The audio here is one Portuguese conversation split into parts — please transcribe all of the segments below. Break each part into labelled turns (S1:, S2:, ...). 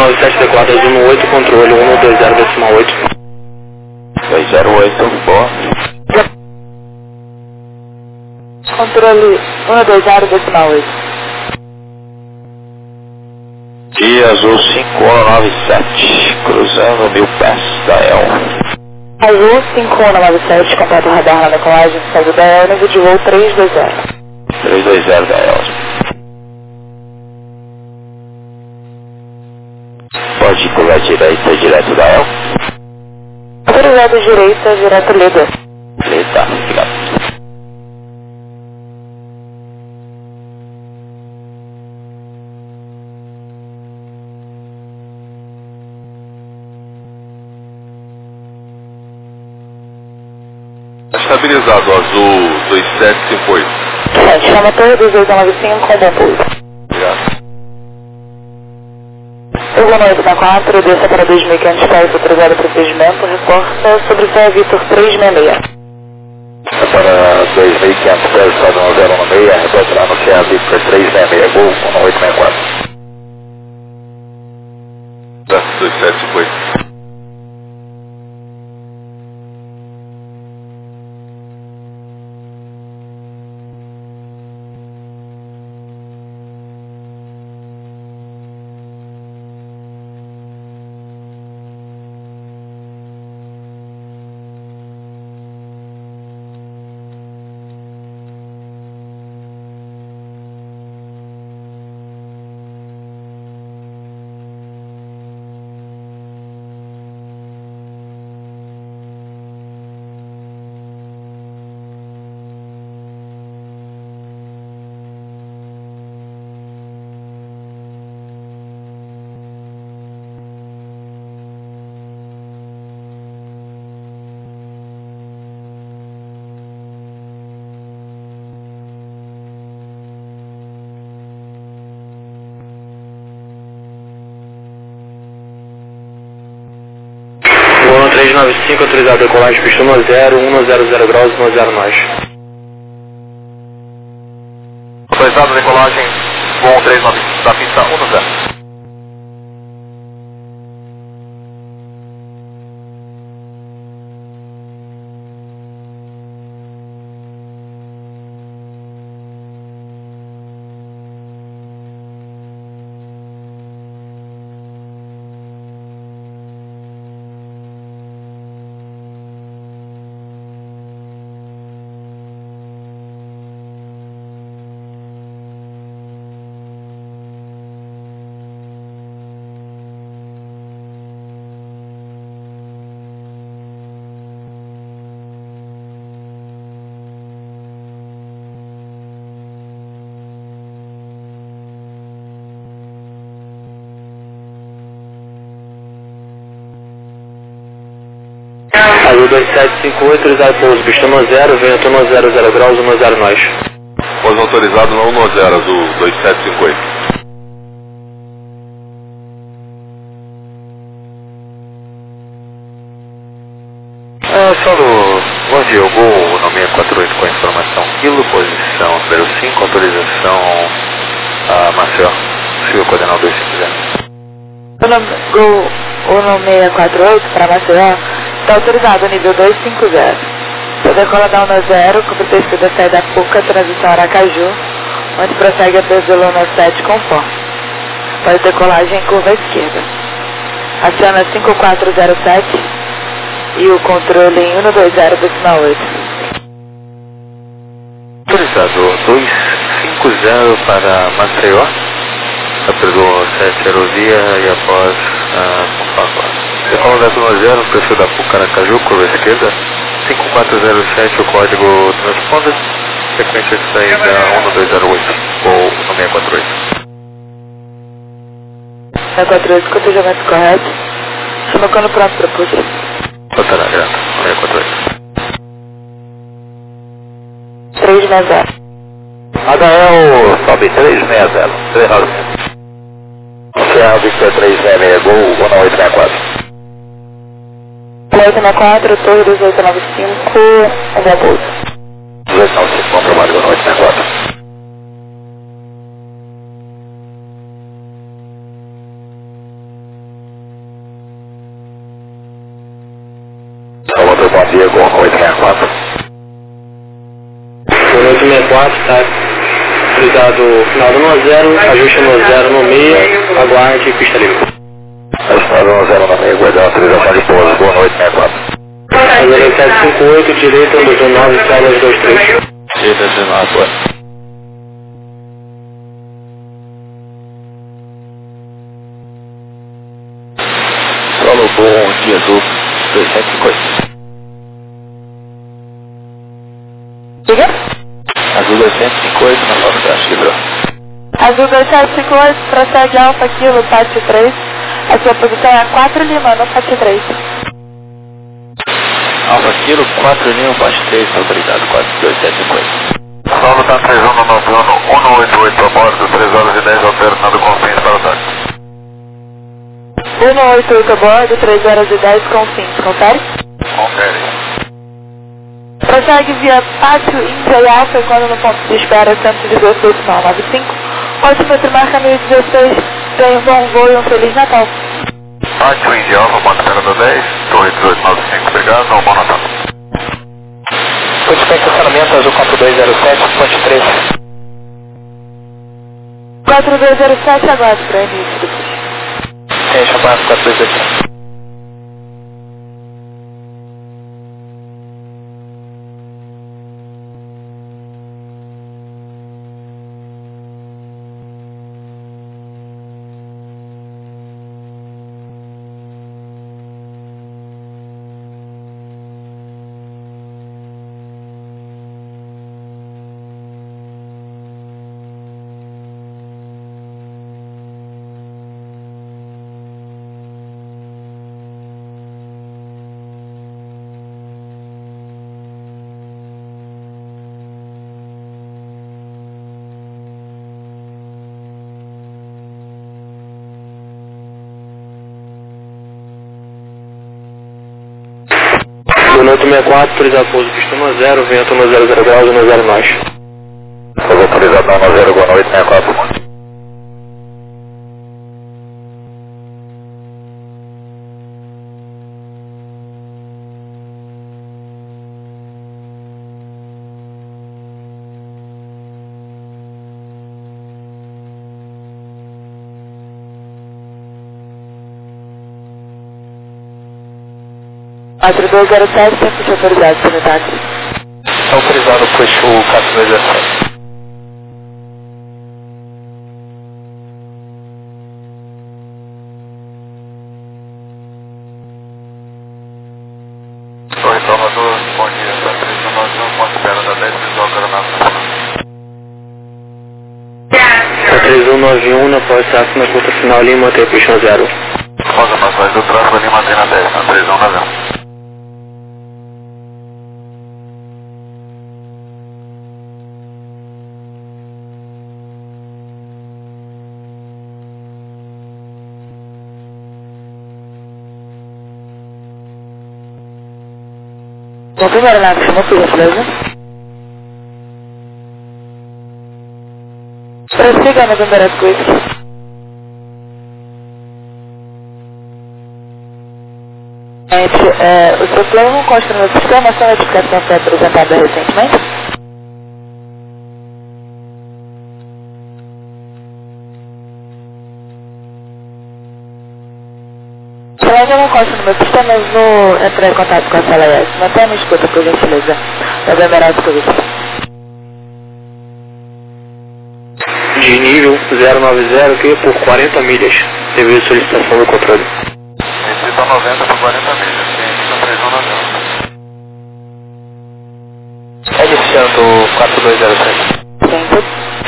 S1: 197 decolado azul 18, controle 120,8.
S2: 208, boa.
S3: Controle 120,8.
S2: Dia azul 5197, cruzando 1000 pés da El.
S3: Azul 5197, contato radar na decolagem, saiu da El, nível de voo 320.
S2: 320 da El. Pode ir pela direita, direto da El.
S3: Autorizado direita, direto Leda.
S2: Leda, obrigado.
S4: Estabilizado, azul 2758.
S3: Chama Torre 2895 com bom pouso.
S4: Obrigado.
S3: Eu vou no 864, desça para 2.500 pés, autorizado o procedimento, reporta sobre Zé Vitor 366.
S2: Para 2.500 pés, só no 016, retornar no CA Victor 366, Gol 1864.
S4: 2758.
S1: Voo 395, autorizado a decolagem, pista 10, 100 graus, 10 nós.
S4: Autorizado a decolagem, voo 395 da pista 10.
S1: Azul 2758, autorizado pouso, pista 10, vento 10 graus, 10 nós.
S4: Pouso autorizado no 10, azul 2758.
S2: Solo, bom dia, o Gol no 648 com a informação quilo, posição número 5, autorização a Maceió, possível coordenal 250.
S3: Gol 1648 para Maceió, está autorizado nível 250. Seu decola da 10, com pretexto da saída da Puca, transição Aracaju, onde prossegue a Bezelo 7 conforme. Para decolagem em curva esquerda. Aciona 5407 e o controle em 120,8.
S2: Autorizado 250 para Maceió, apregou 7 aerovia e após decola da 10, perfil da Puca Aracaju, curva esquerda, 5407 o código transponder, sequência de saída 1208, ou 648.
S3: 648, cotejamento correto. Chama quando pronto para push.
S2: Botará, grato, 648.
S3: 360.
S2: HL sobe 360, 390. CA Victor 366, Gol 1864.
S3: 864, Torre 2895, um bom pouso.
S2: 1895, bom trabalho, 1864. bom dia, Gol 864.
S1: Gol 864, tá? Autorizado final do 10, ajuste no 0 no meia, aguarde pista livre.
S2: Final do 10 no meia, guardar autorização de pouso, Gol 864.
S1: 0758, direita 129, células 23.
S2: Direita 19, boa. Solo bom dia azul 250.
S3: Diga?
S2: Azul 250 na nossa taxa de grau.
S3: Azul 2758, prossegue Alfa Kilo, pátio 3. A sua posição é 4 Lima, no pátio 3.
S2: Alfa Kilo, 4 Lima, pátio 3, autorizado 42750.
S4: Solo tá 31 no noturno 188 a bordo, 3 horas e 10 alternando com fins para o táxi.
S3: 188 a bordo, 3 horas e 10 com fins, confere?
S4: Confere.
S3: Prossegue via Pátio Índia e Alfa quando no ponto de espera 116,95. Ótima trimarca 1016, tenha um bom voo e um Feliz Natal.
S4: Pátio Índia Alfa, ponto do 10, torre 1895, obrigado, um bom Natal.
S1: Codificar estacionamento azul 4207, ponte 3.
S3: 4207, aguarde para início do curso.
S1: Tem chamado 4207. Gol 864, autorizado pouso pista 10, vento no 00 graus e no 0 nós.
S2: Pouso autorizado no 10, Gol 864.
S3: Quatro 207, sempre de autorizado, senhor táxi.
S1: Autorizado, puxo o 4207.
S4: Torre Salvador, bom dia, tá 3191, ponto espera da 10, visual Coronado Nacional.
S1: 3191, na pós-tráfego na curta final Lima, mantém a pista 0.
S4: Programações do tráfego Lima Antena 10, na 3191.
S3: Bom, primeiro lá, chama por gentileza. Prossiga no November Squid. O seu plano não consta no meu sistema, a sua notificação foi apresentada recentemente? Se ainda não consta no meu sistema, eu vou entrar em contato com a sala S. Mantenha me escuta, por gentileza. November Squid.
S1: De nível 090, que por 40 milhas. Devido à solicitação do controle.
S4: Recita 90 por 40 milhas, ciente no 3191.
S1: Iniciando 4207.
S3: Sempre.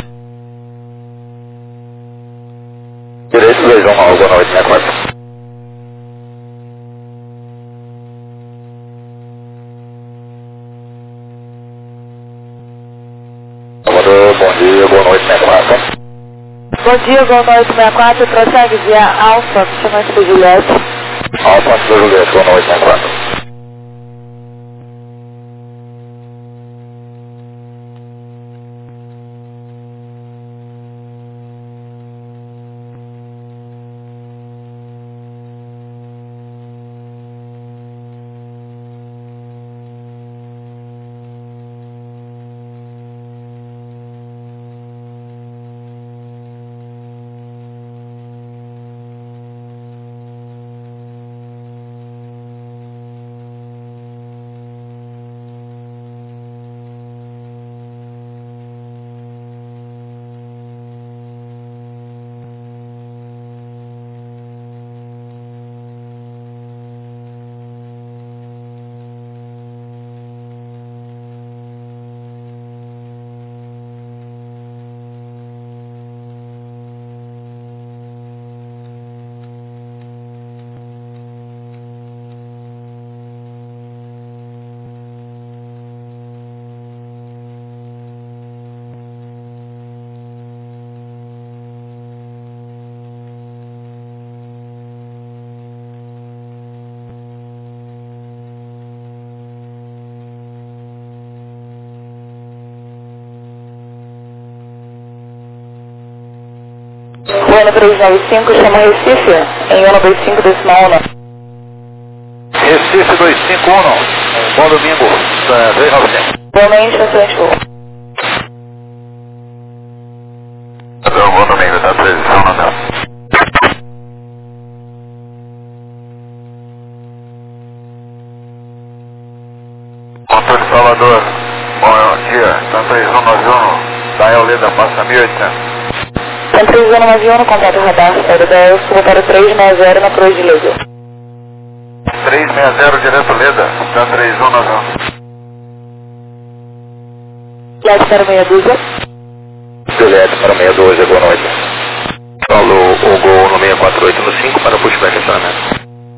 S2: Direito 219, Gol 864. Salvador, bom dia, Gol 864.
S3: Bom dia, Gol 864, prossegue via Alfa, chama-se de Juliette.
S2: Alfa do Juliette, Gol 864.
S3: 1395, chama Recife, em 195 decimal 1.
S2: Recife 251, bom domingo, 395.
S3: Igualmente, frente voo.
S4: Bom domingo, tá? Previsão no meu. Controle Salvador, bom dia, tá 3191, Dial Leda, passa 1800.
S3: Tem 3191, contato radar, saída da ELSO, para 360 na Cruz de Lego.
S4: 360 direto Leda, tá 3191.
S3: Flight para meia dúzia.
S2: Juliette para 62, boa noite. Falou o Gol no 648 no 5 para pushback acionamento.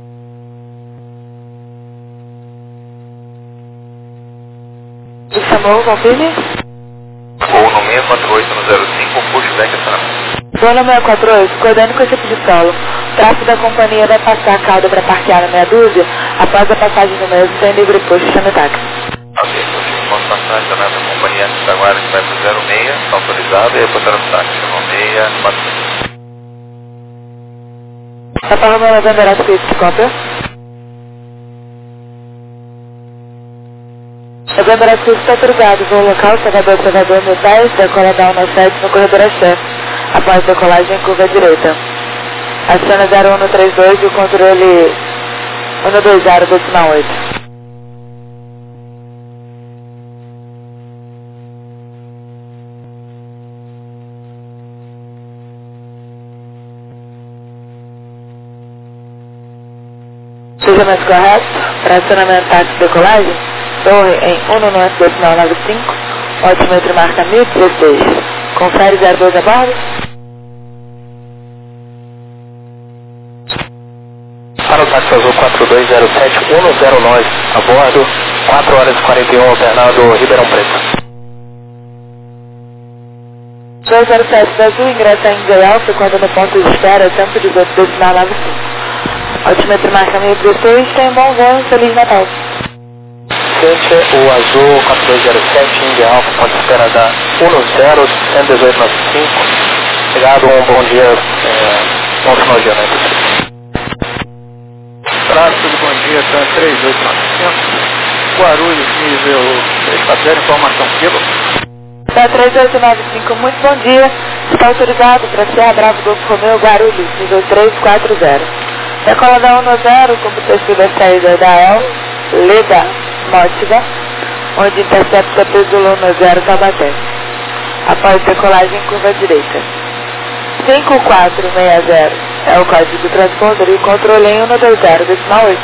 S3: Me chamou, confirme.
S2: Gol no 648 no 05, pushback acionamento.
S3: Voo no 648, coordenando com esse tipo de solo. O tráfego da companhia vai passar a cauda para parquear na meia dúzia. Após a passagem do mesmo, tem livre posto, chame táxi.
S2: Ok, então ponto passagem da nossa companhia Jaguar que vai para o 06, está autorizado e reportaram o táxi no 646.
S3: Tá falando na November Script, cópia? November Script está autorizado. Voo local, Salvador, Metais, decola down na 7 no corredor Axé. Após decolagem, curva à direita. Aciona 0132 e o controle 120 decimal 8. Fechamento correto, para acionamento táxi de decolagem, torre em 1 decimal 95, altimetro marca 1016. Confere 02 a bordo.
S1: Para o táxi azul 4207109, a bordo, 4 horas e 41, alternado Ribeirão Preto.
S3: 207 da Azul, ingressa em Índia Alfa, quando no ponto de espera, tempo de 2 decimal 95. Altimetro marca 1016, tem bom voo, Feliz Natal.
S1: Ciente, o azul 4207, Índia Alfa, ponto de espera da 10-11895. Obrigado, um bom dia, bom final de dia, né?
S2: Tráfego, bom dia, tá 3895. Guarulhos, nível 340, informação quilo.
S3: Tá 3895, muito bom dia. Está autorizado para Serra Bravo Golfo Romeo Guarulhos, nível 340. Decola da 10, com o perfil da saída da El, Leda, Mótica, onde intercepta Pesulon no 0 Taubaté. Após decolagem, curva direita. 5460 é o código do transponder e o controle em 120, decimal 8.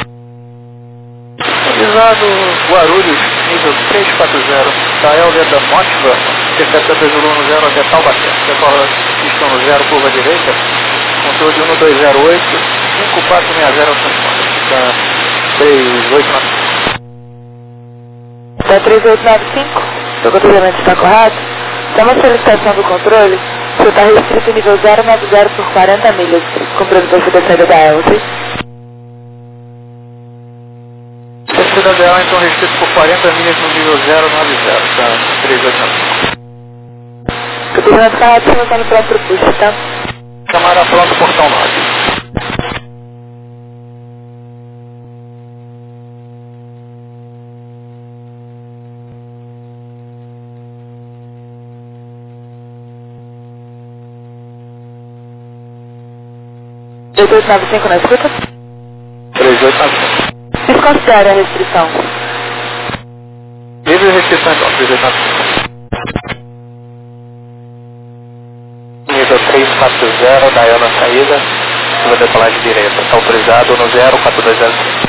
S2: Avisado Guarulhos, nível 340, Dael Leda Mótica, intercepta Pesulon no 0 até Taubaté. Decola pistão no 0, curva direita, controle 1208, 5460 é o transponder. Fica 3895.
S3: Da 3895, seu controlamento está correto? Tem uma solicitação do controle, você está restrito nível 090 por 40 milhas, cumprindo o perfil da saída da El, ok?
S2: Perfil da DL, então, restrito por 40 milhas no nível 090, tá? 3895.
S3: O controlamento está correto, você está no próprio push, tá?
S2: Câmara pronto, portão 9.
S3: E 3895 na escuta?
S1: 3895.
S3: Desconsidere a restrição.
S2: Livre restrição, então, 3895.
S1: Nível 340, Dael na saída, curva decolagem direita. Está autorizado no 04205.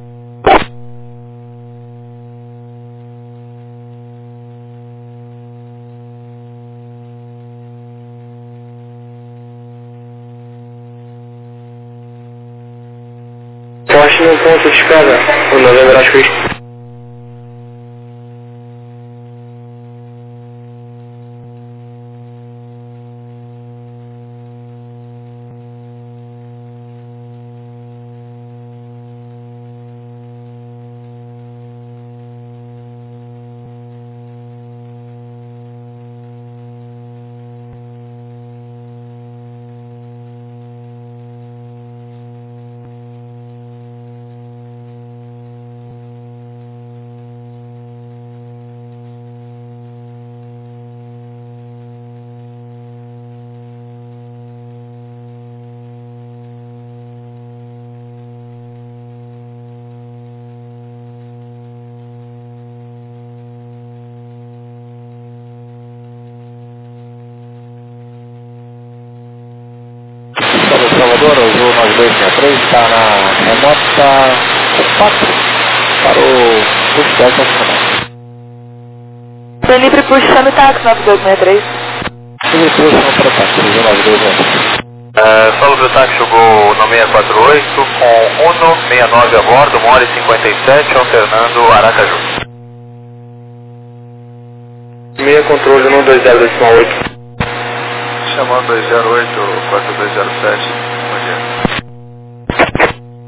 S1: Eu acho no ponto de espera, o November acho que
S2: 263 está na remota 4 para o push test nacional.
S3: Felipe push chame táxi 9263.
S2: Felipe push chama para o táxi 9263.
S1: Solo do táxi chegou no 648 com 169 a bordo, 1h57, alternando Aracaju.
S2: Meia controle 120.8.
S4: Chamando 208, 4207, bom dia.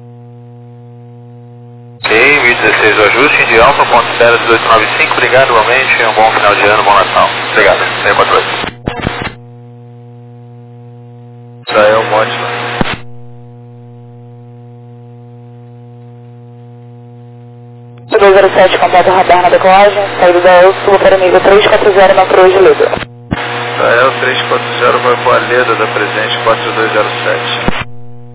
S1: Ok, 1016 o ajuste, de alta, ponto espera 1895, obrigado igualmente, um bom final de ano, bom Natal. Obrigado, 648.
S4: Israel Mótila.
S3: O 207 completa o radar na decolagem, saída da El Sul para nível 340 na Cruz de Leda.
S4: Israel 340 vai para a Leda da presente 4207.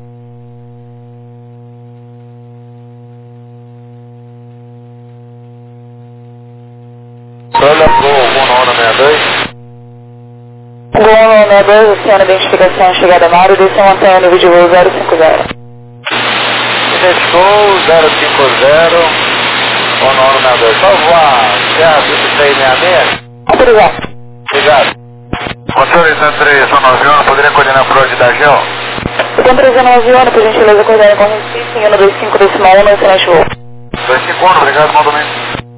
S1: Olha pro 1962.
S3: Gol 92, aciona a identificação chegada a Mário, desceu mantém o nível de voo 050.
S1: Identificou 050, o 962. Só voar Serra 2666.
S3: Autorizado.
S1: Obrigado.
S4: Controle 103, Zona Avião, poderia coordenar por ordem da GEO?
S3: Estou trazendo um avião, por gentileza, coordenar com Recife, em 125.1 no excelente voo.
S4: 251, obrigado, bom domingo.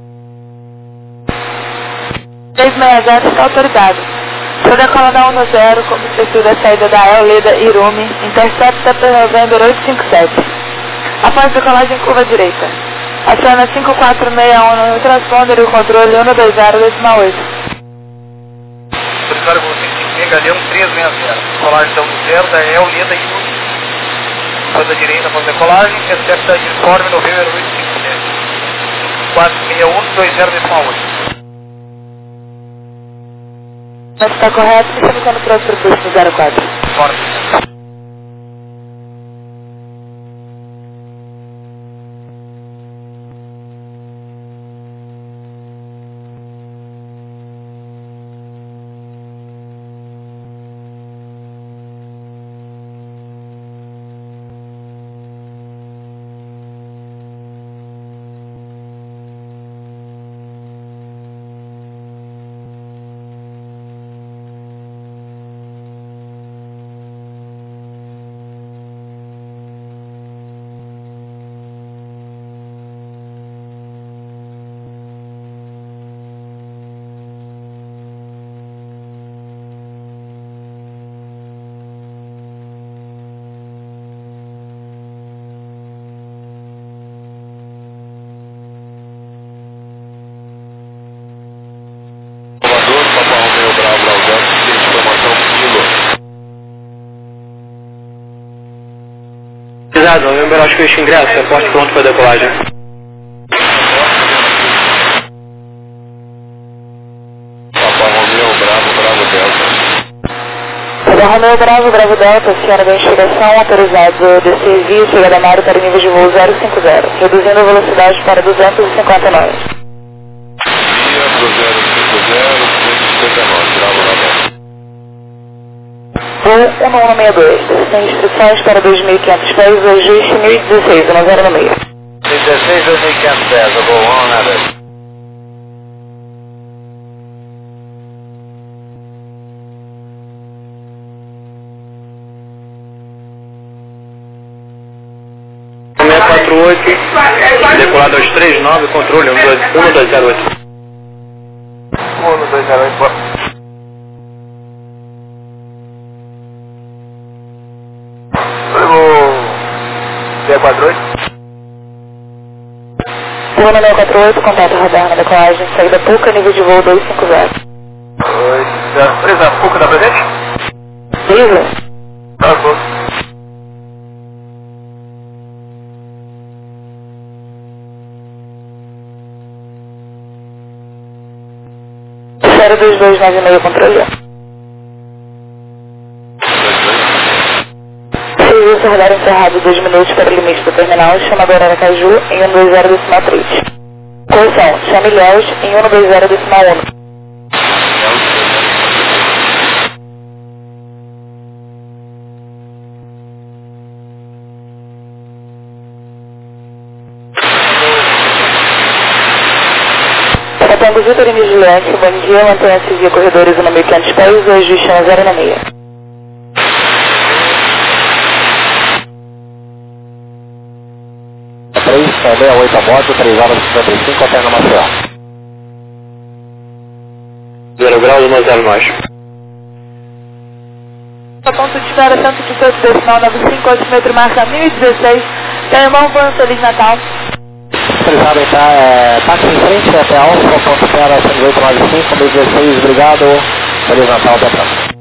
S3: 360 está autorizado. Seu decola da 10, como perfil da saída da El Leda Irumi, intercepta para November 857. Após decolagem curva direita. Aciona 5461 no transponder e o controle 120.8.
S2: Autorizaram com 55 Galeão 360. Decolagem da 10 da El Leda Irumi. Curva da direita após decolagem, intercepta informe November 857. 461 20.8.
S3: Mas está correto, me chame quando próximo para o posto 04.
S2: Forte. Novembro, acho que este ingresso é porte pronto para decolagem.
S4: Papa Romeo, Bravo Delta.
S3: Romeo Bravo Delta, aciona a identificação, autorizado descer via chegada a Mário para nível de voo 050, reduzindo a velocidade para 250 nós.
S4: Via pro 050, 259, Bravo.
S3: Voo 1162, sem instruções para 2.500 pés, ajuste 1016, 10 no meio.
S1: 16, 2500 pés, eu vou 192.
S2: Decolado aos 39, controle 1208.
S1: 1208, boa. C48.
S3: Voo 948, contato radar na decolagem, saída Puca, nível de voo 250.
S1: 3 a Puca da presente?
S3: Livre?
S1: Tá bom.
S3: Sério 2296, controle. Serviço radar encerrado 2 minutos para o limite do terminal, chamador Aracaju em 120.3. Correção, chame Ilhéus em 120.1. Tango Vitor e Vigilante, bom dia, mantenha-se via corredores 1.500 pés e ajuste na 096.
S1: 368 a bordo, 3 horas e 55, até na Maceió. 0 grau, 10 nós.
S3: Ponto de espera, tanto de topo decimal 95, altímetro marca 1016. Meu irmão, bom Feliz Natal.
S1: Autorizado entrar, táxi em frente, até Alfa, ponto de espera 10895, 1016, obrigado. Feliz Natal, até a próxima.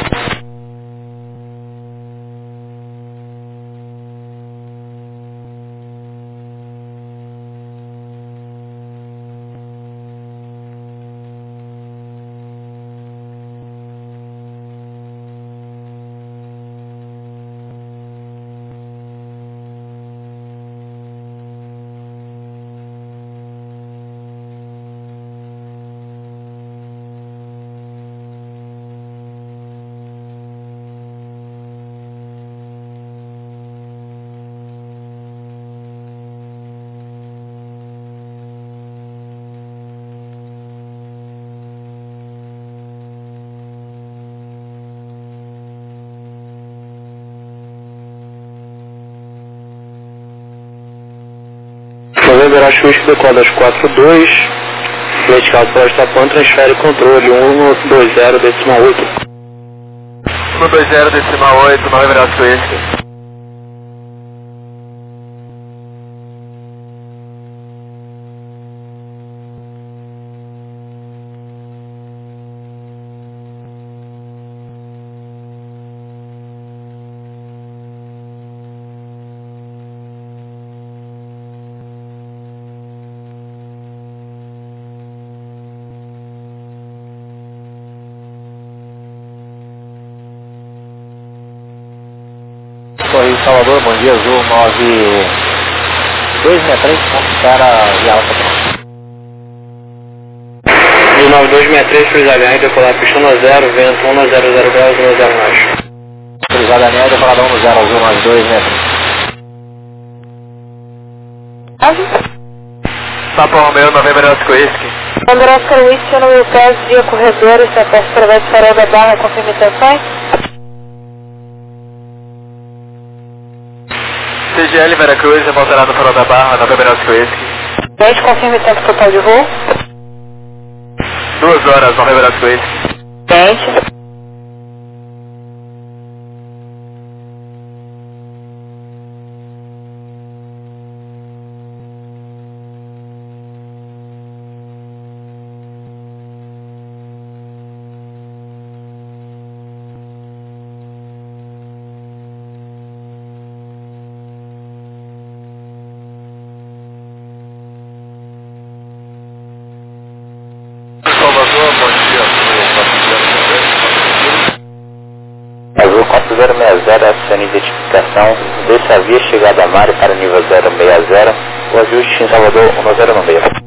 S1: Novembro Axusque, decola 42, vertical para Estapão, transfere controle 120 decimal 8.
S4: 120 decimal 8, Novembro Axusque.
S1: Correio Salvador, bom dia, Azul 9263, ponto de espera via Alfa. 9263, cruzada aérea, decolar pista 10, vento 100 graus, 10 nós. Cruzada aérea, decolada 10, Azul 9263.
S4: Papa Romeo, Novembro Axusque.
S3: Novembro Axusque, no Wilpés, via corredores, até através de Farol da Barra, confirme intenções.
S4: CGL Veracruz, voltará no Farol da Barra, Novembro Axusque.
S3: Gente, confirme o tempo total de voo.
S4: 2 horas, Novembro Axusque.
S3: Gente.
S4: Salvador, bom dia,
S1: Azul 4060, acione identificação, desça a via chegada a Mário para nível 060, o ajuste em Salvador 1096.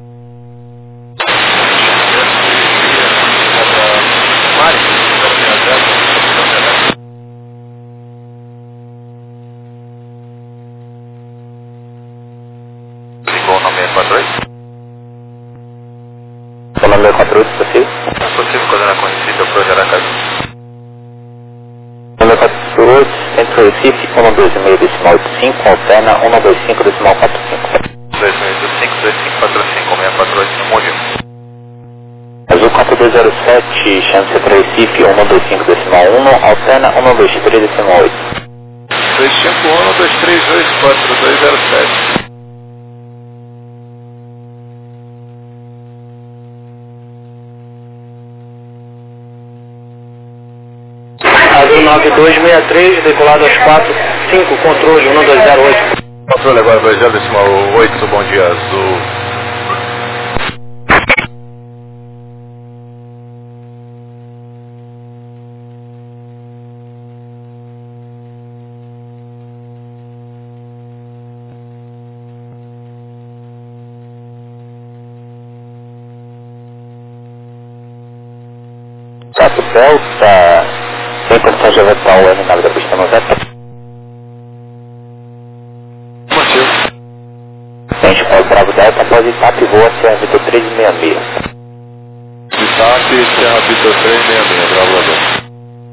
S4: Ligou no 642?
S1: Falando 648, possível?
S4: É possível fazer a conhecida para o Aracaju.
S1: 648, centro Recife, 126 decimal 85, alterna 125 decimal 45.
S4: 2685, 2545, 648 no Morio.
S1: Azul 4207, chance centro Recife, 125 decimal 1, alterna 123 decimal 8.
S4: 251, 238, 4207.
S1: Azul 9263, decolado às 4-5, controle 1208.
S4: Controle agora 20 decimal 8, bom dia, Azul.
S1: Tato Delta, sem condição de eventual R9 da pista 90.
S4: Motivo.
S1: Tem Seguinte, Paulo Bravo Delta, após Itap, voa Serra Vitor 366.
S4: Itap, Serra Vitor 366, Bravo Delta.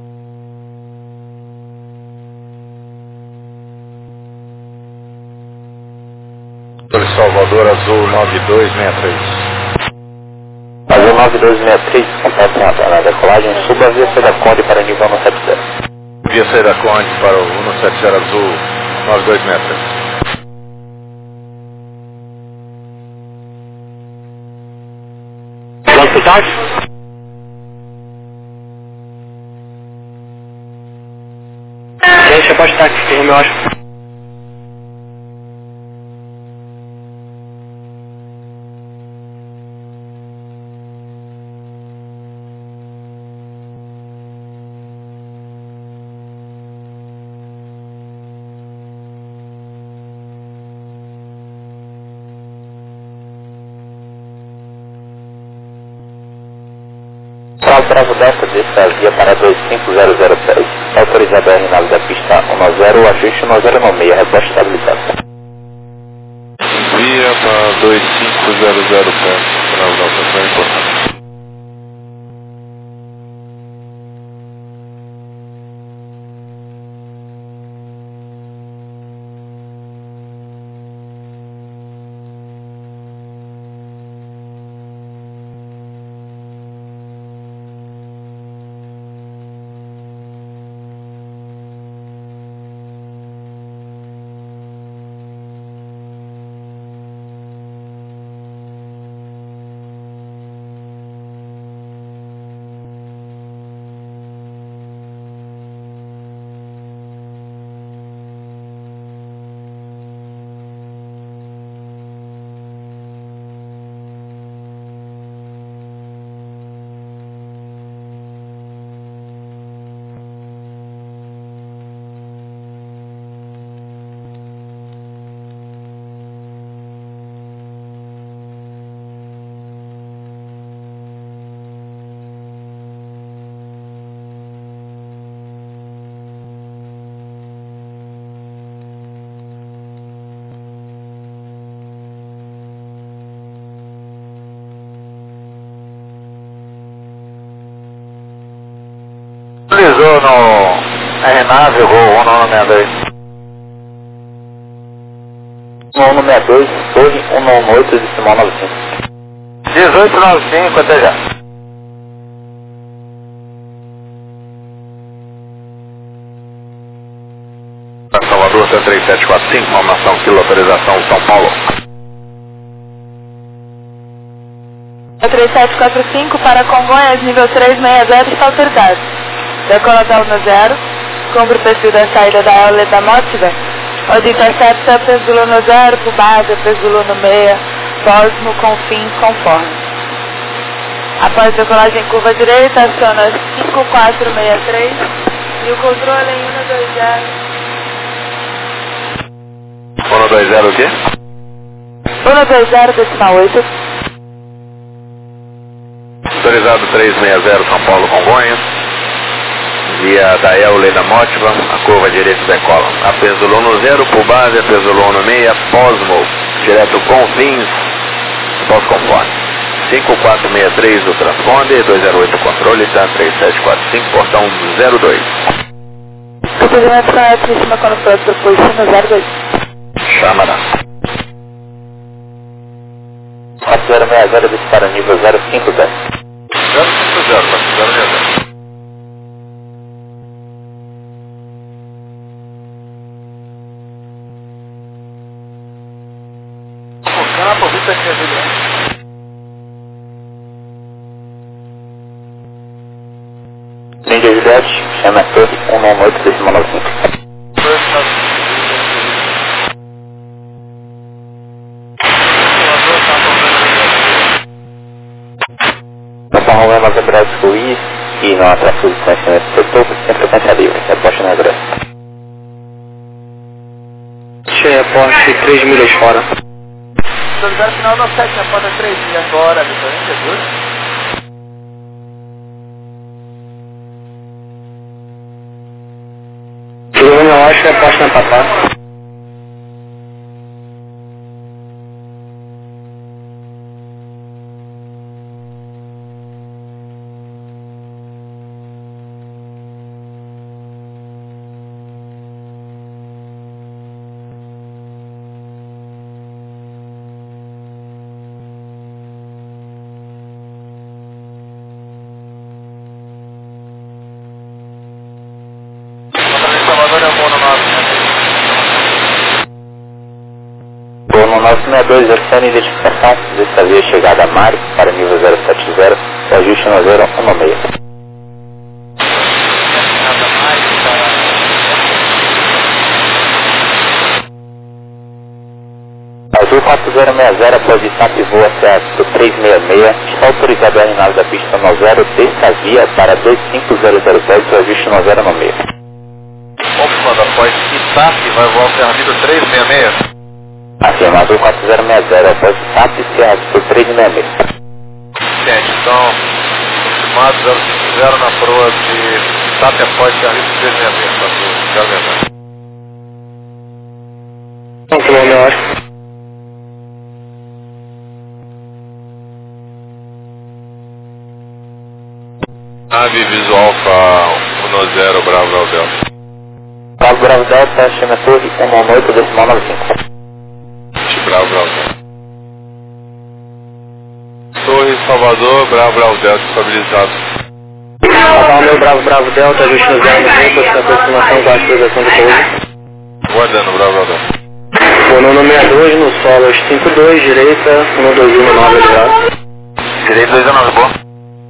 S4: Salvador Azul 9263.
S1: Azul 9263, contato na decolagem, suba a via Seda Conde para nível 170.
S4: Via Seda Conde para o 170 Azul 9263.
S1: Velocidade? Deixa, pode estar aqui, eu acho. Bravo Delta, desça a via para 25006. Autorizado a R9 da pista 10, ajuste 1096, rebote estabilizado.
S4: Via para 2500 pé. Bravo Delta, foi importante. Utilizou no R9, voo 1962.
S1: 1162, torre 118 de Simão 95.
S4: 1895, até já. Salvador 3745, informação quilo, autorização São Paulo.
S3: 3745 para Congonhas, nível 360, está autorizado. Decola da 10, cumpre o perfil da saída da aula da Motiva, onde intercepta Pesulo no 0, por base, Pesulo no 6, Cosmo com fim conforme. Após decolagem em curva direita, aciona 5463 e o controle em 120.
S4: 120 o quê?
S3: 120 decimal 8.
S4: Autorizado 360 São Paulo Congonhas. Via da Eule da Motiva, a curva direita decola. A Pesulo no 0, por base, a Pesulo no 6, Posmo, direto com fins, pós-conforme. 5463 do Transconde, 208 controle, tá 3745, portão 02.
S3: Procedimento correto em cima quando for proposição 02.
S4: Chamará.
S1: 4060 dispara nível 050.
S4: 050, 060. Campo, Vista de Brasília.
S1: Linha de Juliette, chama torre 118 de Simão 95. São Romano, Nova Brasília, Luiz, e não atrás de conhecimento do setor, sem frequência livre, reposte na Grécia. Reposte 3 milhas fora.
S2: Autorizado final 97, na porta 3 milhas fora, Vitor, Jesus.
S1: Tudo bem, eu acho que reposte na Papá. 962, essa identificação dessa via chegada a Mari para nível 070, o ajuste 1016. Azul 4060, posição pivô até a 366, está autorizado a aeronave da pista 90 dessa via para 25010, o ajuste 1016.
S4: Comando após SAP, vai voltar a vida 366.
S1: Afirmado 4060, após SAP e a 366.
S4: Gente, então, confirmado 050 na proa de SAP após serviço 366, tá tudo, já lembra.
S2: Concluiu, eu acho.
S4: Nave visual Alfa 10 Bravo Bravo Delta.
S1: Bravo Delta, chama torre 118 decimal 95.
S4: Bravo Bravo Delta. Torre Salvador, Bravo Bravo Delta, estabilizado.
S2: Meu Bravo Delta, ajuste no 090, com aproximação com a autorização de pouso.
S4: Guardando, Bravo Bravo Delta.
S2: Bonono 62 no solo 52, direita, 121 9 graus.
S4: Direita 219, boa.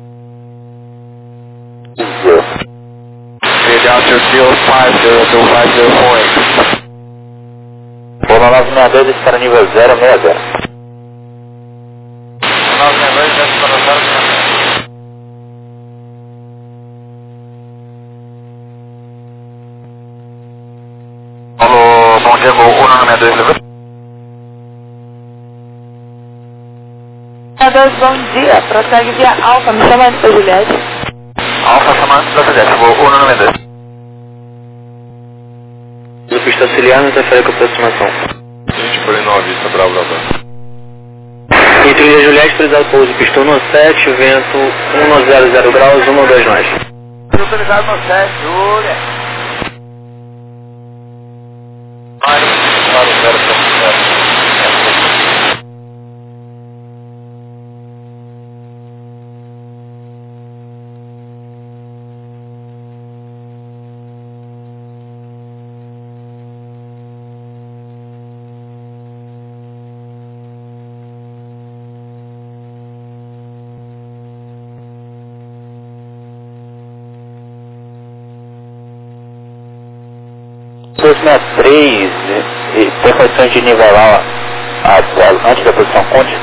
S4: Altitude 502508.
S1: Bono 962, para nível 060.
S4: 962, desce para 060. Alô, bom dia, voo 162, levou?
S3: 62, bom dia, prossegue via Alfa, me chama antes da Juliette.
S4: Alfa chamando da Juliette, voo 192.
S2: Do pista auxiliar, não interfere com a aproximação.
S4: 20 por 9, vista Bravo Bravo.
S2: Entre Ilha Juliette, autorizado pouso, pistão no 7, vento 100 graus, 112 nós.
S4: Autorizado no 7, Julia. Claro, 070.
S1: e tem condições de nivelar antes da posição conte?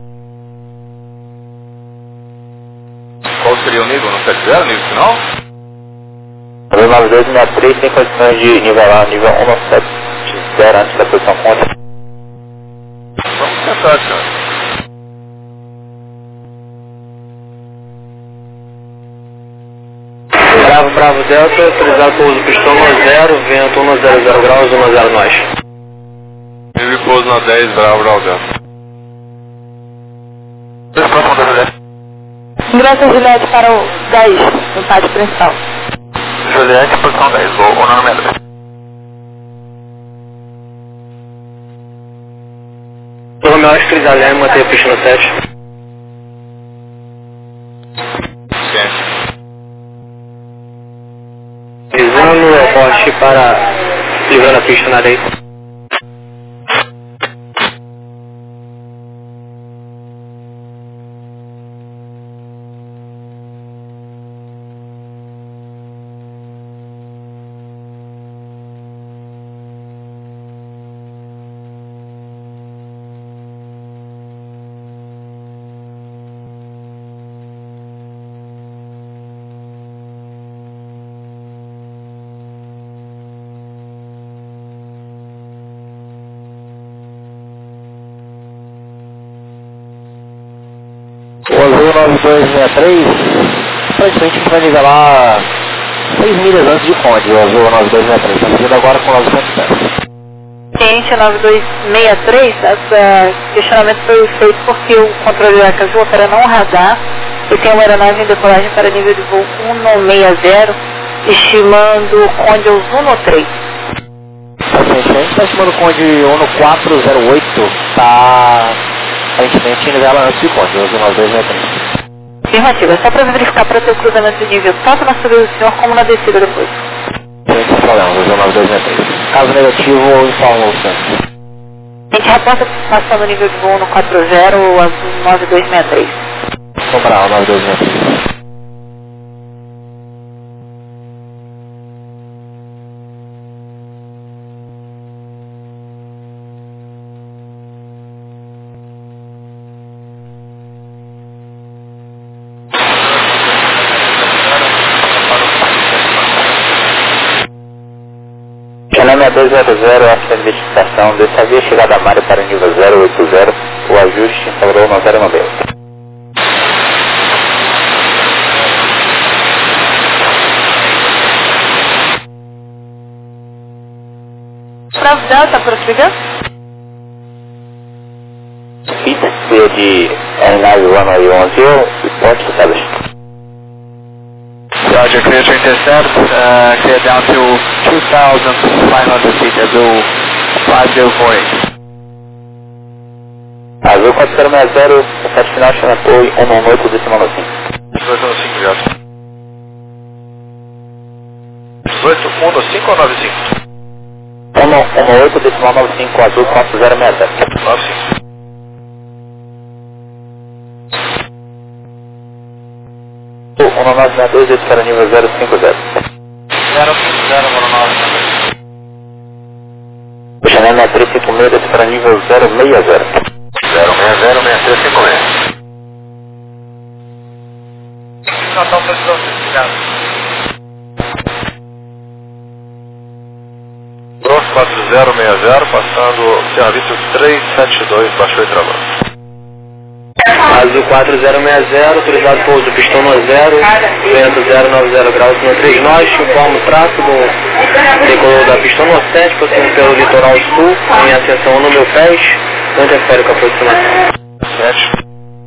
S4: Qual seria o nível? Não 70, nível final?
S1: O 9263 tem condições de nivelar o nível 170 antes da posição conte?
S4: Vamos tentar, cara.
S2: Bravo Delta, autorizado pouso, pistão no 0, vento 100 graus, 10 nós.
S4: Nível pouso na 10, Bravo Bravo Delta. Próximo da Juliette.
S3: Ingresso Juliette para o 10, no pátio principal.
S4: Juliette, posição 10, voo 192.
S2: Romeu, autorizado Leme, manter a pista no 7. Visando o aporte para livrando a pista na areia.
S1: O Azul 9263, aparentemente a gente vai nivelar 6 milhas antes de Conde, o Azul 9263, está fazendo agora com 910.
S3: Cliente 9263, esse questionamento foi feito porque o controle da Azul opera não radar e tem uma aeronave em decolagem para nível de voo 160, estimando o Conde aos 113.
S1: A gente está estimando o Conde 1408, está aparentemente nivela antes de Conde, o Azul 9263.
S3: Afirmativa, é só para verificar para ter o cruzamento de nível tanto na subida do senhor como na descida depois.
S1: Sem problemas, Azul 9263. Caso negativo, informa o centro.
S3: A gente reporta passando o nível de voo no 40, o azul 9263.
S2: Comprar 9263.
S1: Channel 6200, essa identificação dessa via chegada a Mário para o nível 080, o ajuste em Salvador 1090.
S3: Bravo Delta, prossiga.
S1: Pita, via de RNAV 111, report established.
S2: Roger, clear to intercept, clear down to 2,500 feet, Azul 5048.
S1: Azul 4060, site final chama apoio 118 decimal 5.
S4: 1815, já. 1815 ou 95?
S1: 118 decimal 95, Azul 4060.
S4: 95.
S1: O 1962, esse para nível 050.
S2: 050,
S1: O Channel 6356, esse para nível 060.
S4: 060-6356.
S2: Natal Festival, obrigado.
S4: Gross 4060, passando serviço 372, baixou e travando.
S1: Azul 4060, autorizado pouso pistão no 0, vento 090 graus no 3 nós, informa o traço do decolor da pistão no 7, passando pelo litoral sul, em ascensão no meu pés, não interfere com a aproximação.
S4: 7.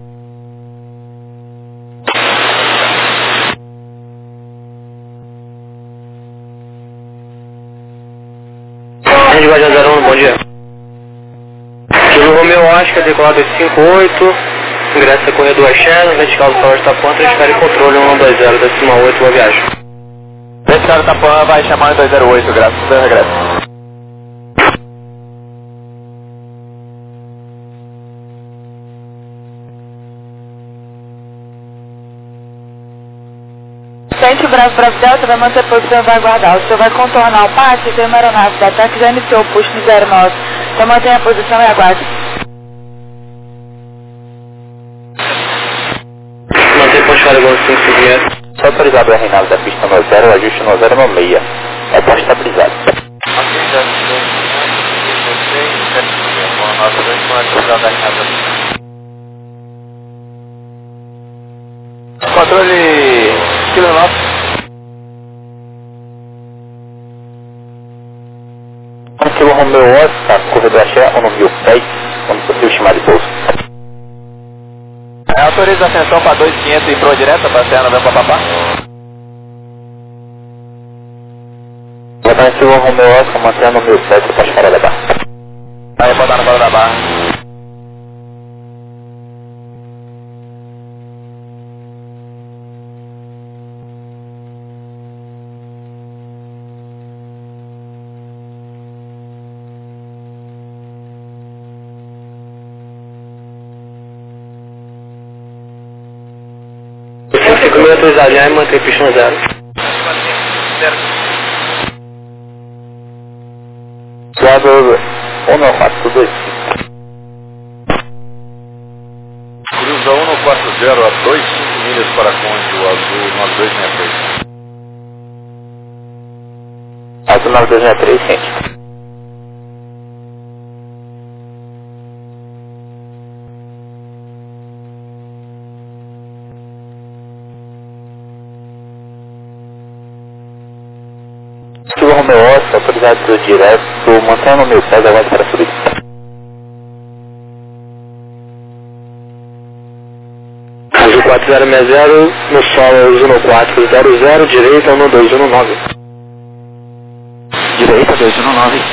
S1: Grande Guardiã 01, bom dia. Kilo Romeo Oscar, decolado 58, ingressa corredor Axena, vertical do Salão de Tapuã, transfere controle 120, decimal 8, boa viagem.
S2: Vertical Tapuã vai chamar em 208, graças a Deus, regresso.
S3: Frente Bravo Delta vai manter posição e vai aguardar. O senhor vai contornar o pátio e tem uma aeronave da ataque já iniciou o push no 09. Então mantenha a posição e aguarde.
S1: Manter ponte Caragão 5 seguinte. Só autorizado o RNAV da pista no 0, ajuste no 096. É ponte estabilizado.
S2: Controle Kilo 9.
S1: Kilo Romeo Oscar, corredor Axé, 1010, quando possível chamar de pouso.
S2: Autoriza a ascensão para 2500 e proa direta para Serra Novembro Papapá.
S1: Botar Kilo Romeo Oscar, mantendo o 1007, pode parar da barra.
S2: Aí botar na bola da barra.
S1: Autorizado já e manter pista no 0. Lado 19425.
S4: Cruza 140 a 25 milhas para Conde, o Azul 9263.
S1: Azul 9263, gente. Kilo Romeo Oscar, autorizado direto, mantendo o meu pé, aguarde para subir. Azul 4060, no solo 1400, direita 1219.
S2: Direita 219.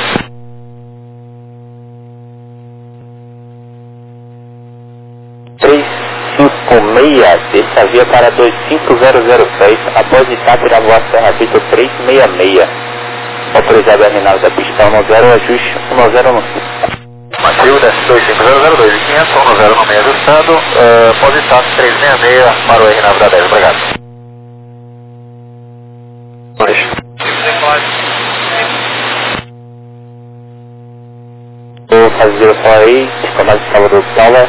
S1: Dessa via para 25006, após Itapira, voar Serra Vitor 366. Autorizado a RNAV da pista 10, ajuste 1015.
S2: afirmativo, desce 25002 e 500, 10 no meio ajustado, positado 366 para o R9 da 10, obrigado.
S1: 5048, command Salvador Tower,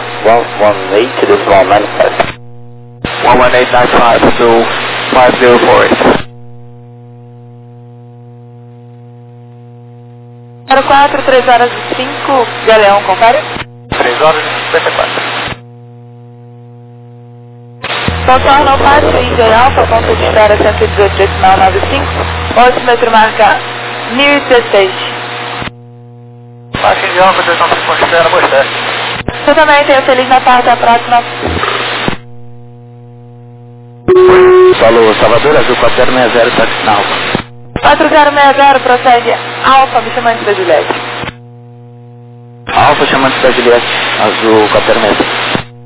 S1: 118.95.
S2: 11895 to 5048.
S3: 04, 3 horas e 5, Galeão, confere.
S2: 3 horas e 54.
S3: Contorno ao pátio Índia Alfa, ponto de espera 118,95, altímetro marca 1016.
S2: Marca de Alfa, 295 de espera, boa espera.
S3: Você também tenha Feliz Natal, até a próxima.
S1: Falou, Salvador Azul 4060, táxi na Alfa.
S3: 4060, prossegue Alfa, me chamando da Juliette.
S1: Alfa chamando da Juliette, Azul 4060.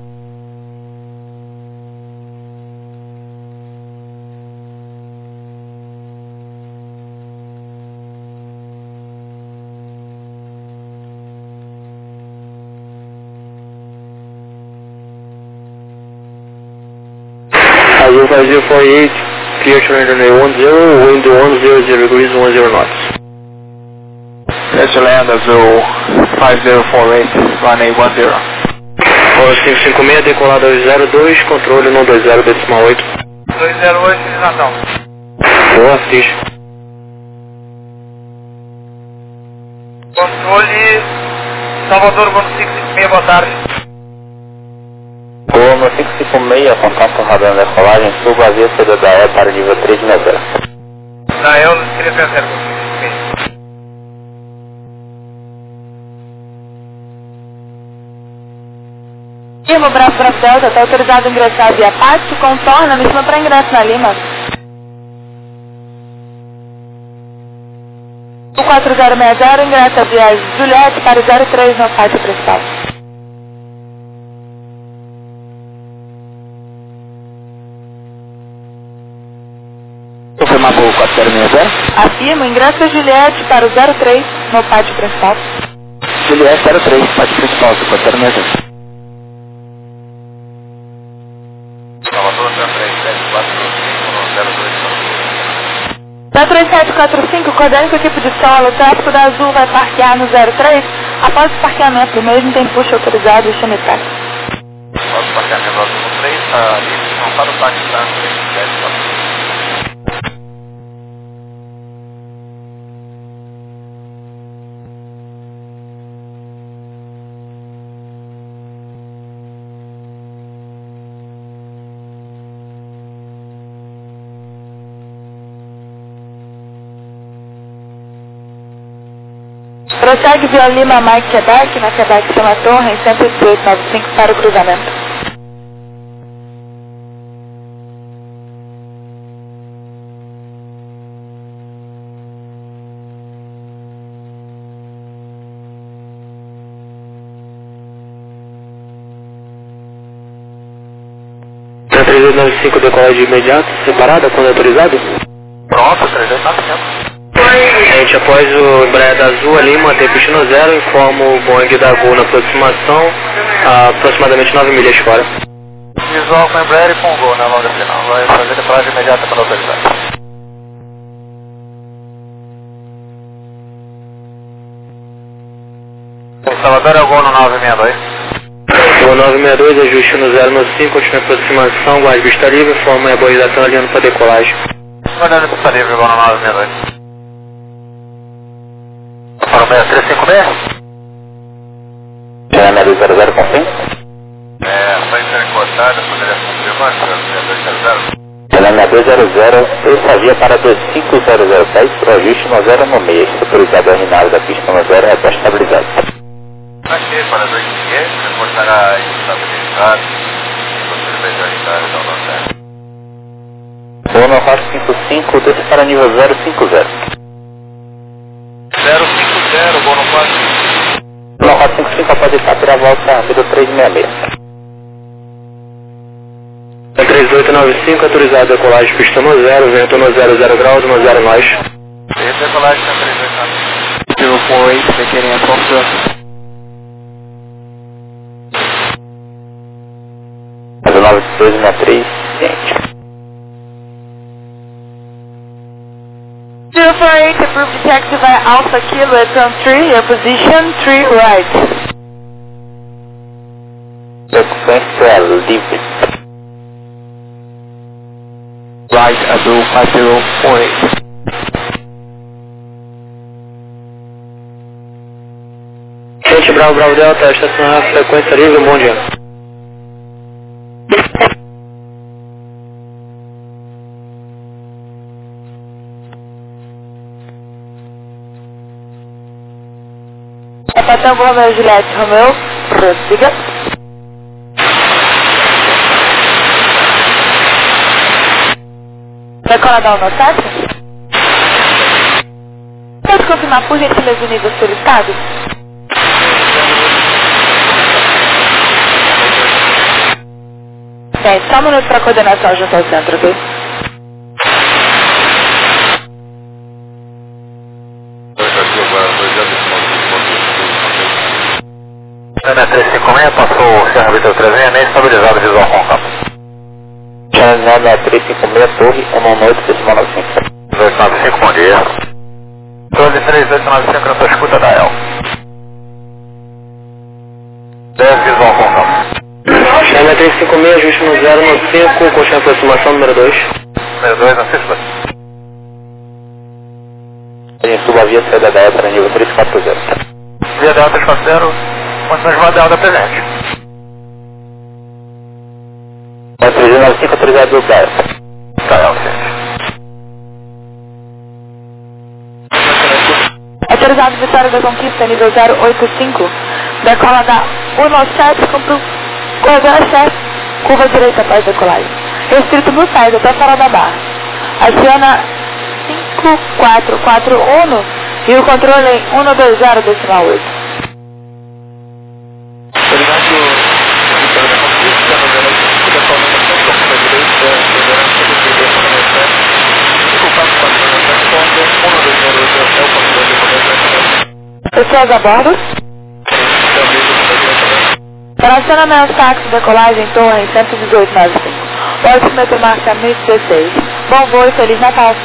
S1: Azul 5048, clear to runway 10, wind 100 degrees, 10 knots.
S2: Clear to land, Azul 5048, runway 10.
S1: Fora 556, decolado ao 02, controle 120 decimal 8.
S2: 208, Feliz Natal.
S1: Boa, ficha.
S2: Controle Salvador, vamos 556, boa tarde.
S1: Boa, no 556, contato radar da decolagem, suba a via CDDE para nível 360.
S2: Dael, 360, 556.
S3: Firma, braço para Delta, está autorizado a ingressar via pátio, contorna, me chama para ingresso na Lima. O 4060 ingressa via Juliette para o 03 no pátio principal.
S1: Confirmar por 4060.
S3: Afirmo, ingressa Juliette para o 03 no pátio principal.
S1: Juliette 03, pátio principal, 4060.
S2: Salvador, 33745, 02.
S3: 3745, coordenando com a equipe de solo, o tráfego da Azul vai parquear no 03. Após o parqueamento, o mesmo tem puxo autorizado e chame táxi.
S2: Após o parqueamento do 3, está livre, não para o táxi, tá? 3745.
S3: Prossegue via Lima Mike Quebec, na Quebec Chama Torre, em 11895 para o cruzamento.
S1: Na 3895, decolagem imediata, separada, quando autorizado?
S2: Pronto, 3895.
S1: Gente, após o Embraer da Azul ali, mantém pistão 0, informo o Boeing da Gol na aproximação, a aproximadamente 9 milhas fora.
S2: Visual com Embraer e com Gol na longa final. Vai fazer decolagem imediata quando autorizado. Salvador é o Gol no 962.
S1: Gol 962, ajuste no 095, continua a aproximação, guarde vista livre, informo a boização alinhando para decolagem.
S2: Guardando pista livre, Gol no 962. Para o 6356?
S1: Janela 00, confirma?
S2: Só intercortada, poderia confirmar, senhor, 200.
S1: Janela 200, essa via para 25006, para ajuste no 0 no meio, autorizado a RNAV da pista no 0, é estabilizado.
S2: Aqui, para 200, reportará estabilizado, você vai ajudar e não certo.
S1: Gol no 455, desce para nível 050.
S2: 050, Gol no 4.
S1: No 455, após estar para a volta, nível 366. 3895, autorizado a decolagem pista no 0, vento no 00 graus, no 0 nós.
S2: Decolagem na 3895. 048, requerendo confirmação.
S1: 263, ciente.
S3: 048, approved taxi via Alpha Kilo at turn 3, your position 3 right.
S1: Sequência livre.
S2: Right, Azul 5018.
S1: Gente, Bravo Delta, estacionar frequência livre, bom dia.
S3: Capitão Romeo Juliette Romeo, prossiga. Decola da 17? Pode confirmar por gentileza o nível solicitado? Tem, só um minuto para coordenação junto ao centro, ok?
S4: Ana 356, passou o Serra Vitor 366, nem estabilizado visual com o campo.
S1: Channel 356, torre 118,95.
S4: 295, bom dia. 12395 na sua escuta da El. 10 visual com o campo.
S1: Channel 356, ajuste no 095, coxa aproximação número 2.
S4: Número 2, assista.
S1: A gente suba a via saída da ETA, nível 340.
S4: Via Delta 340. Condições de Delta presente.
S1: 395 autorizado do Gaia.
S4: Tá, gente.
S3: Autorizado Vitória da Conquista, nível 085. Decola da 197, cumpre o corredor chefe, curva direita após decolagem. Restrito no side até fora da barra. Aciona 5441 e o controle em 120,8.
S2: Obrigado, Vitória da Conquista, novela 5, da coluna da curva direita, liderança do primeiro comerciante, 5447, 120,8 é o controle do comerciante.
S3: Pessoas a bordo. Para acionamento táxi decolagem, torre 118,95. O altimetro marca 1016. Bom voo e Feliz Natal.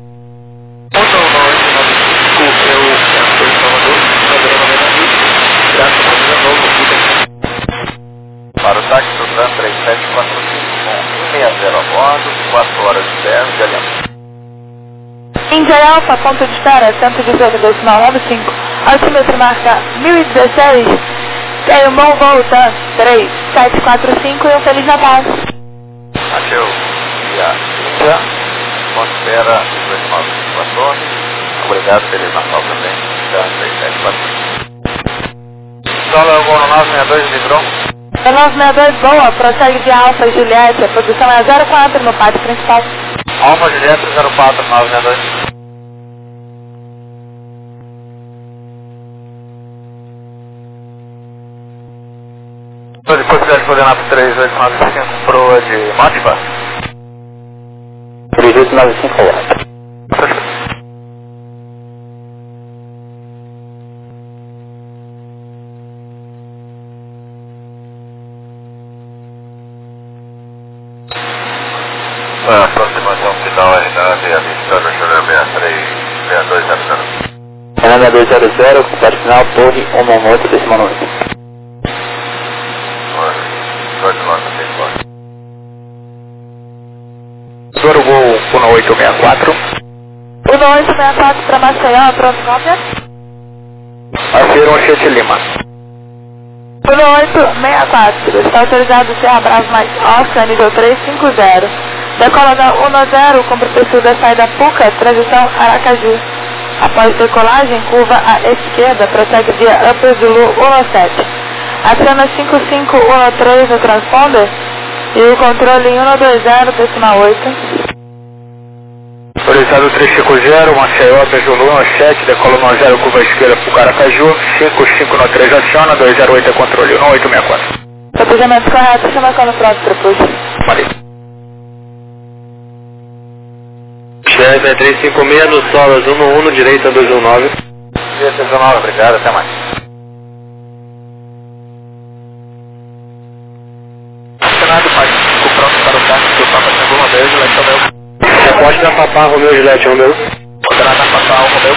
S4: Para o táxi do TRAN 3745 com 160 a bordo, 4 horas e 10 de aliança.
S3: Índia Alfa, ponto de espera 118,95. Altímetro marca 1016. Tem um bom voo, TAN 3745 e um Feliz Natal.
S4: Acheu. E a Índia, considera os 2954. Obrigado, Feliz Natal também. TRAN 3745. Solo voo no 962, livrou.
S3: É 962, boa, prossegue de Alfa e Juliette, a posição é 04 no pátio principal.
S4: Alfa Juliette 04, 962. De possibilidade de coordenar para 3895 proa de Motiva.
S1: 3895 horas.
S4: Aproximação final RNAV e a Vitória Júnior 636200.
S1: Fernanda 200, completo final, torre 118,95.
S2: Soro Gol 1864.
S3: 1864 para Maceió, pronto, cópia.
S2: Acero Anchiete Lima.
S3: 1864, está autorizado Serra Bravo mais Oscar, nível 350. Decola da 10, cumpre o perfil da saída Puca, transição Aracaju. Após decolagem, curva à esquerda, prossegue via Upper Zulu 17. Aciona 5513 no transponder e o controle em 120,8.
S2: Autorizado 350, Maceió, Bejulu 17, decola 10, curva esquerda para o Caracaju, 5593 aciona, 208 é controle, 1864.
S3: Protegimento correto, chama como pronto para puxa.
S2: Valeu.
S1: Chefe 356, no solas 11, direita 219.
S4: Direita 219, obrigado, até mais.
S2: Acionado, pai, ficou pronto.
S1: da Papá, Romeu Juliette, Romeu.
S2: Quadrada Papá, Romeu.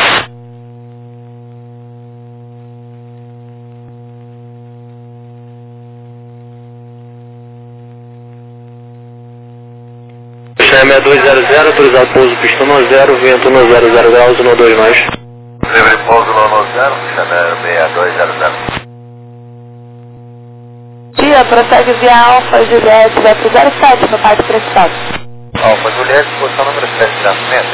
S1: Chama 6200, autorizado pouso pistão no 0, vento no 00 graus, 12 mais.
S4: Livre pouso no 0, Chama 6200.
S3: Dia, prossegue via Alfa Juliette, vai pro 07 no parque principal.
S4: Alfa Juliette, posição número 7, lançamento,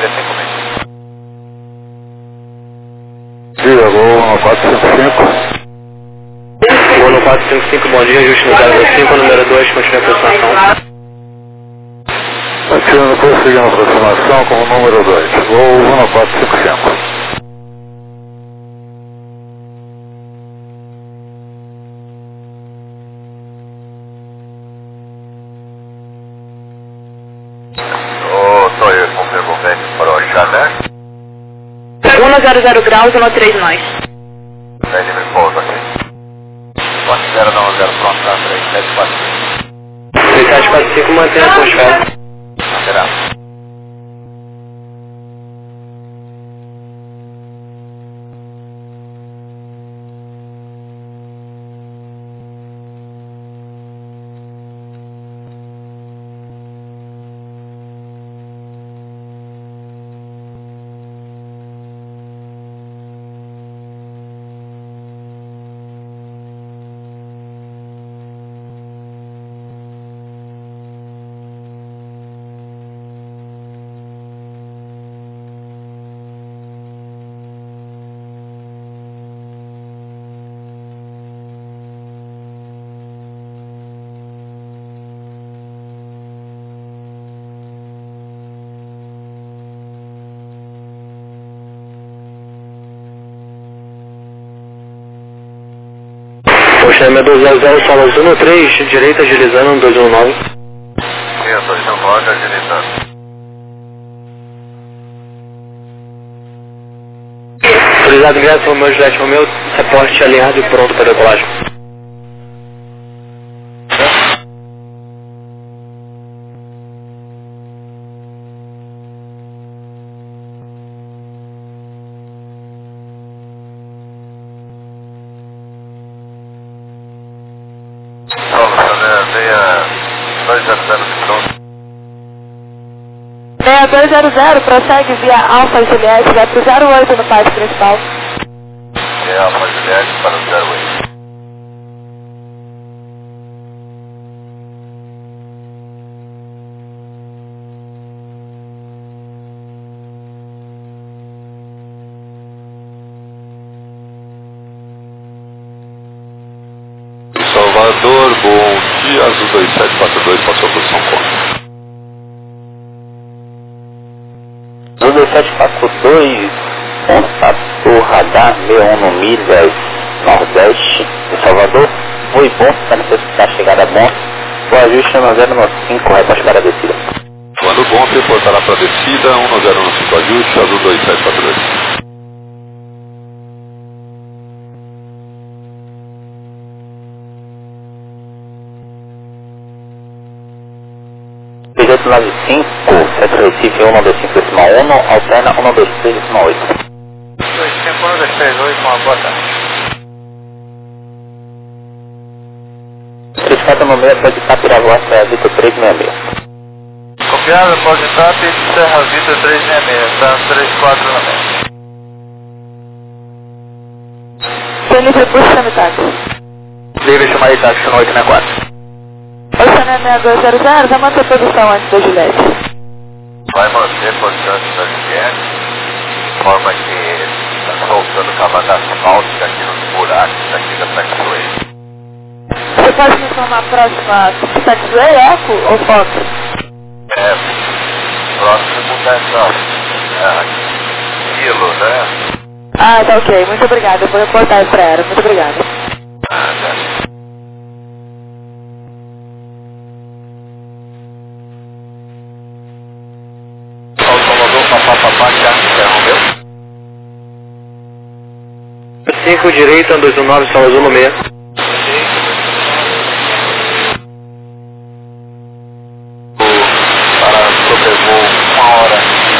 S4: 356.
S2: Dia, vou no 455.
S1: Vou no 455, bom dia, ajuste no 005, número 2, continue a aproximação.
S2: Atirando, prosseguindo a aproximação com o número 2. Vou no 455.
S4: Toyo, confirmo vento para o Xané.
S3: 100 graus, 13 nós.
S4: Livre pouso aqui. 4090, pronto, tá, 3745.
S1: 3745, mantém a atmosfera.
S4: Será?
S1: Chama 200, sala 13, direita, agilizando, 219.
S4: Sim, 219, agilizando.
S1: Autorizado ingresso, Romeu Juliette, Romeu, reporte alinhado e pronto para decolagem.
S3: É, 200, prossegue via Alfa Juliette, vai pro 08 no parque principal.
S4: É, Alfa Juliette para o 08.
S2: Salvador, bom dia, Azul 2742, passou a posição contra.
S5: Azul 2742, contato radar 61 no milhas nordeste de Salvador. Foi bom, para necessitar chegada bom. O ajuste no 095, reposte para a descida.
S2: Quando bom, reportará para a descida, 1095 ajuste, Azul 2742.
S5: Projeto 95, Centro Recife 125.1, alterna 123.8.
S4: 251, uma boa tarde.
S5: 34 no meio, pode estar para a vossa Vitor 366.
S4: Copiado, pode estar, Serra Vitor 366, tá 34 na mesa.
S3: Tem livre puxa chame táxi.
S2: Livre chamar de táxi no 864.
S3: Oceano 6200, vai manter posição antes da Juliette.
S4: Vai manter posição da Juliette, de forma que está soltando cavada asfáltica aqui nos buracos aqui da Taxiway.
S3: Você pode me informar a próxima Taxiway, Eco ou Fox?
S4: É, próximo dessa quilo, né?
S3: Ah, tá ok, muito obrigada, eu vou reportar pra ela, muito obrigada.
S4: Salvador, papapá, já interrompeu.
S1: 5 direita, 219, sala 196.
S4: Para sobrevoo 1 hora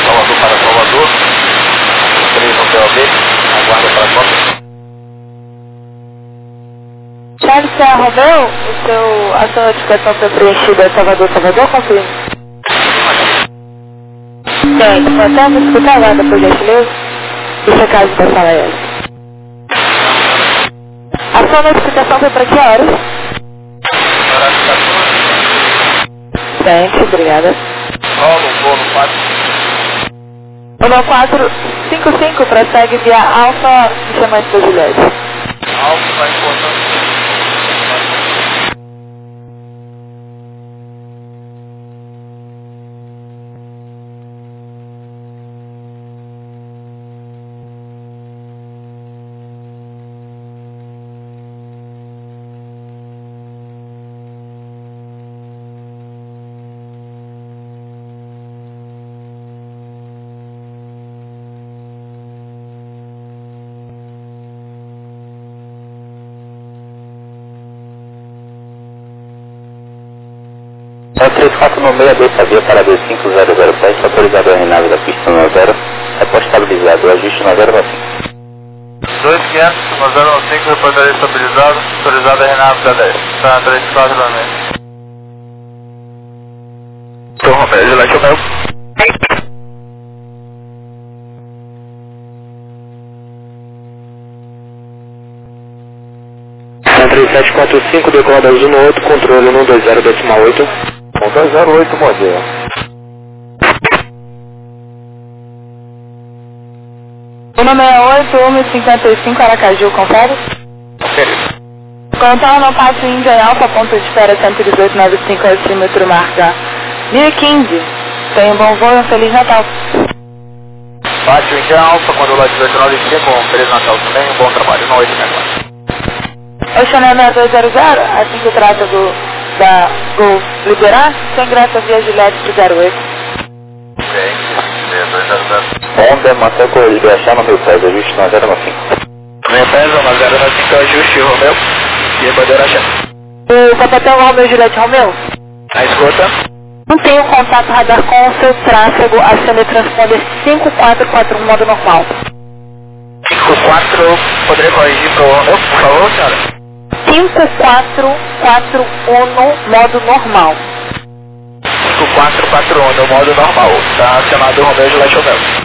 S3: KLCA Romeu, a sua notificação foi preenchida Salvador, confirme. Bem, até me escutar agora, por gentileza. Deixa a casa da sala S. A sua notificação foi para que horas? Thanks, obrigada.
S2: Volo 4.
S3: O meu 455 prossegue via Alfa, me chamando de Juliette.
S2: Alfa vai importante.
S5: É 3496, sabia para D5007, autorizado a renave da pista 90, repostabilizado, ajuste 9095.
S2: 2500, 9095, reportaria estabilizado, autorizado a renave da 10. Tá, 3496.
S4: Então, Romeu, Juliette Romeu.
S1: São 3745, decolada azul no 8, controle 120.8.
S5: 120.8, modelo.
S3: O número é 8155 Aracaju, confere? Contar no Pátio Índia em Alfa, ponto de espera 11895 altímetro, marca 1015. Tenha um bom voo e um Feliz Natal.
S2: Pátio Índia Alfa, quando lá 1895, um Feliz Natal também, um bom trabalho, no 8 negócio.
S3: Oceané 6200, assim que trata da Gol liberar, sem graça via Juliette de 08.
S2: Ok, 6200.
S5: Honda, mantém a corrida, achar no meu pé, ajuste 9095.
S4: Meu peso, 9095, ajuste, Romeu. E a bandeira achar.
S3: O Capitão Romeu Juliette Romeu?
S4: Na escuta.
S3: Não tenho contato radar com o seu tráfego, a transponder 5441, modo normal.
S4: 54, poderia corrigir para o Romeu, por favor, senhora?
S3: 5441, modo normal.
S4: 5441 no modo normal. Está acionado o Romeu Juliette Romeu.